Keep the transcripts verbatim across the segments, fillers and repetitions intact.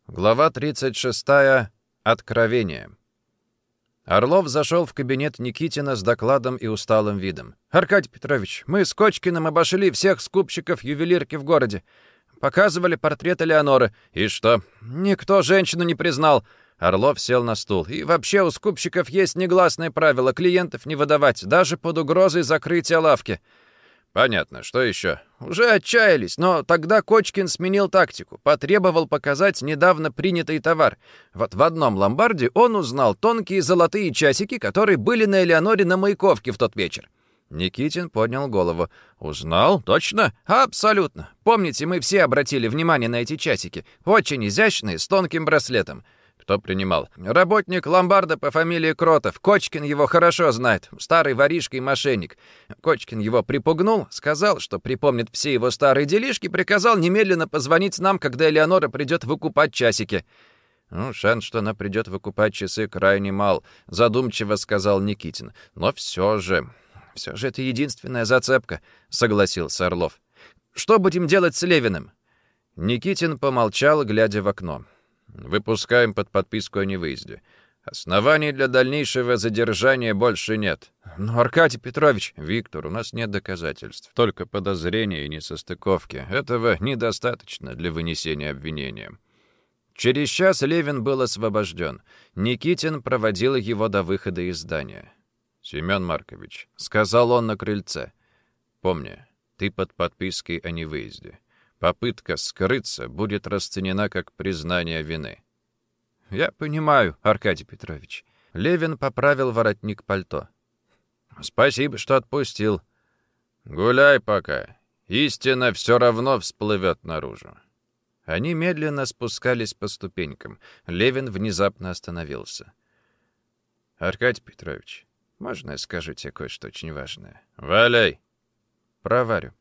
Глава тридцать шестая. Откровение. Орлов зашел в кабинет Никитина с докладом и усталым видом. «Аркадий Петрович, мы с Кочкиным обошли всех скупщиков ювелирки в городе. Показывали портрет Элеоноры. И что? Никто женщину не признал». Орлов сел на стул. «И вообще у скупщиков есть негласное правило клиентов не выдавать, даже под угрозой закрытия лавки». «Понятно. Что еще?» «Уже отчаялись, но тогда Кочкин сменил тактику. Потребовал показать недавно принятый товар. Вот в одном ломбарде он узнал тонкие золотые часики, которые были на Элеоноре на Маяковке в тот вечер». Никитин поднял голову. «Узнал? Точно?» «Абсолютно. Помните, мы все обратили внимание на эти часики. Очень изящные, с тонким браслетом». «Кто принимал?» «Работник ломбарда по фамилии Кротов. Кочкин его хорошо знает. Старый воришка и мошенник. Кочкин его припугнул, сказал, что припомнит все его старые делишки, приказал немедленно позвонить нам, когда Элеонора придет выкупать часики». «Ну, шанс, что она придет выкупать часы, крайне мал», — задумчиво сказал Никитин. «Но все же... все же это единственная зацепка», — согласился Орлов. «Что будем делать с Левиным?» Никитин помолчал, глядя в окно. «Выпускаем под подписку о невыезде. Оснований для дальнейшего задержания больше нет». «Но, Аркадий Петрович...» «Виктор, у нас нет доказательств. Только подозрения и несостыковки. Этого недостаточно для вынесения обвинения». Через час Левин был освобожден. Никитин проводил его до выхода из здания. «Семен Маркович», — сказал он на крыльце, — «помни, ты под подпиской о невыезде. Попытка скрыться будет расценена как признание вины». «Я понимаю, Аркадий Петрович». Левин поправил воротник пальто. «Спасибо, что отпустил. Гуляй пока. Истина все равно всплывет наружу». Они медленно спускались по ступенькам. Левин внезапно остановился. «Аркадий Петрович, можно я скажу тебе кое-что очень важное?» «Валяй!» «Про Варю.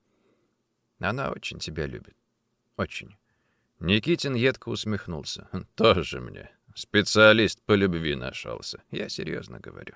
Она очень тебя любит. Очень». Никитин едко усмехнулся. «Тоже мне. Специалист по любви нашелся. Я серьезно говорю.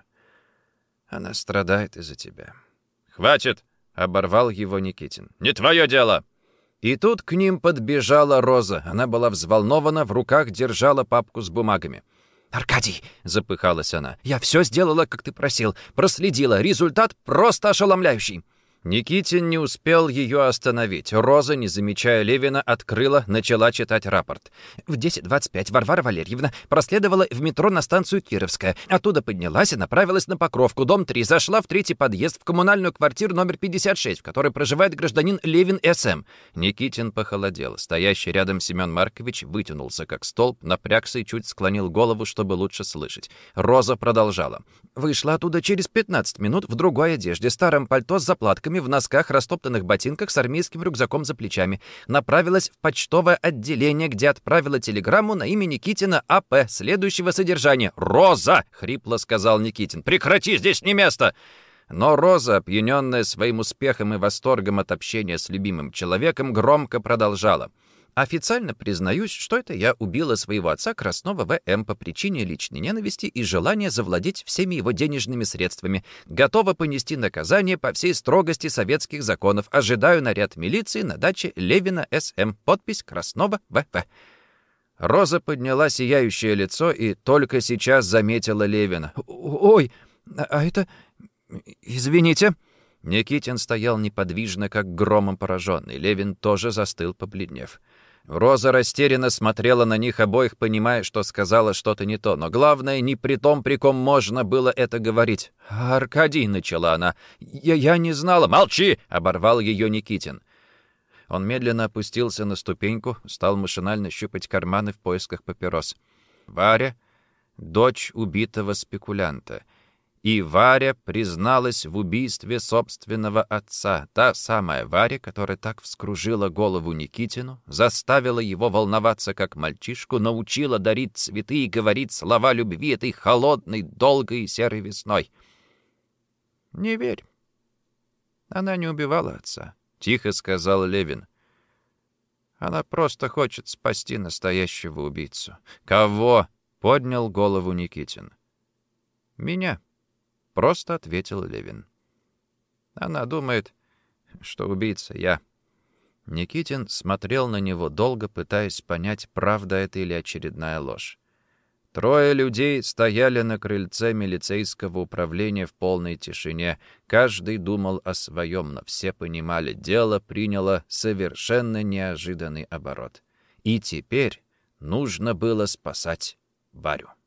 Она страдает из-за тебя». «Хватит!» — оборвал его Никитин. «Не твое дело!» И тут к ним подбежала Роза. Она была взволнована, в руках держала папку с бумагами. «Аркадий!» — запыхалась она. «Я все сделала, как ты просил. Проследила. Результат просто ошеломляющий». Никитин не успел ее остановить. Роза, не замечая Левина, открыла, начала читать рапорт. В десять двадцать пять Варвара Валерьевна проследовала в метро на станцию Кировская. Оттуда поднялась и направилась на Покровку, дом три. Зашла в третий подъезд в коммунальную квартиру номер пятьдесят шесть, в которой проживает гражданин Левин С.М. Никитин похолодел. Стоящий рядом Семен Маркович вытянулся как столб, напрягся и чуть склонил голову, чтобы лучше слышать. Роза продолжала. Вышла оттуда через пятнадцать минут в другой одежде, старом пальто с заплатками, в носках, растоптанных ботинках, с армейским рюкзаком за плечами. Направилась в почтовое отделение, где отправила телеграмму на имя Никитина А П следующего содержания. «Роза!» — хрипло сказал Никитин. «Прекрати, здесь не место!» Но Роза, опьяненная своим успехом и восторгом от общения с любимым человеком, громко продолжала. «Официально признаюсь, что это я убила своего отца Краснова В М по причине личной ненависти и желания завладеть всеми его денежными средствами. Готова понести наказание по всей строгости советских законов. Ожидаю наряд милиции на даче Левина С М. Подпись Краснова В В». Роза подняла сияющее лицо и только сейчас заметила Левина. «Ой, а это... извините». Никитин стоял неподвижно, как громом пораженный. Левин тоже застыл, побледнев. Роза растерянно смотрела на них обоих, понимая, что сказала что-то не то. Но главное, не при том, при ком можно было это говорить. «Аркадий», — начала она, — «я, я не знала». «Молчи!» — оборвал ее Никитин. Он медленно опустился на ступеньку, стал машинально щупать карманы в поисках папирос. Варя — дочь убитого спекулянта. И Варя призналась в убийстве собственного отца. Та самая Варя, которая так вскружила голову Никитину, заставила его волноваться как мальчишку, научила дарить цветы и говорить слова любви этой холодной, долгой и серой весной. «Не верь. Она не убивала отца», — тихо сказал Левин. «Она просто хочет спасти настоящего убийцу». «Кого?» — поднял голову Никитин. «Меня». — просто ответил Левин. «Она думает, что убийца я. Никитин смотрел на него долго, пытаясь понять, правда это или очередная ложь. Трое людей стояли на крыльце милицейского управления в полной тишине. Каждый думал о своем, но все понимали, дело приняло совершенно неожиданный оборот. И теперь нужно было спасать Варю.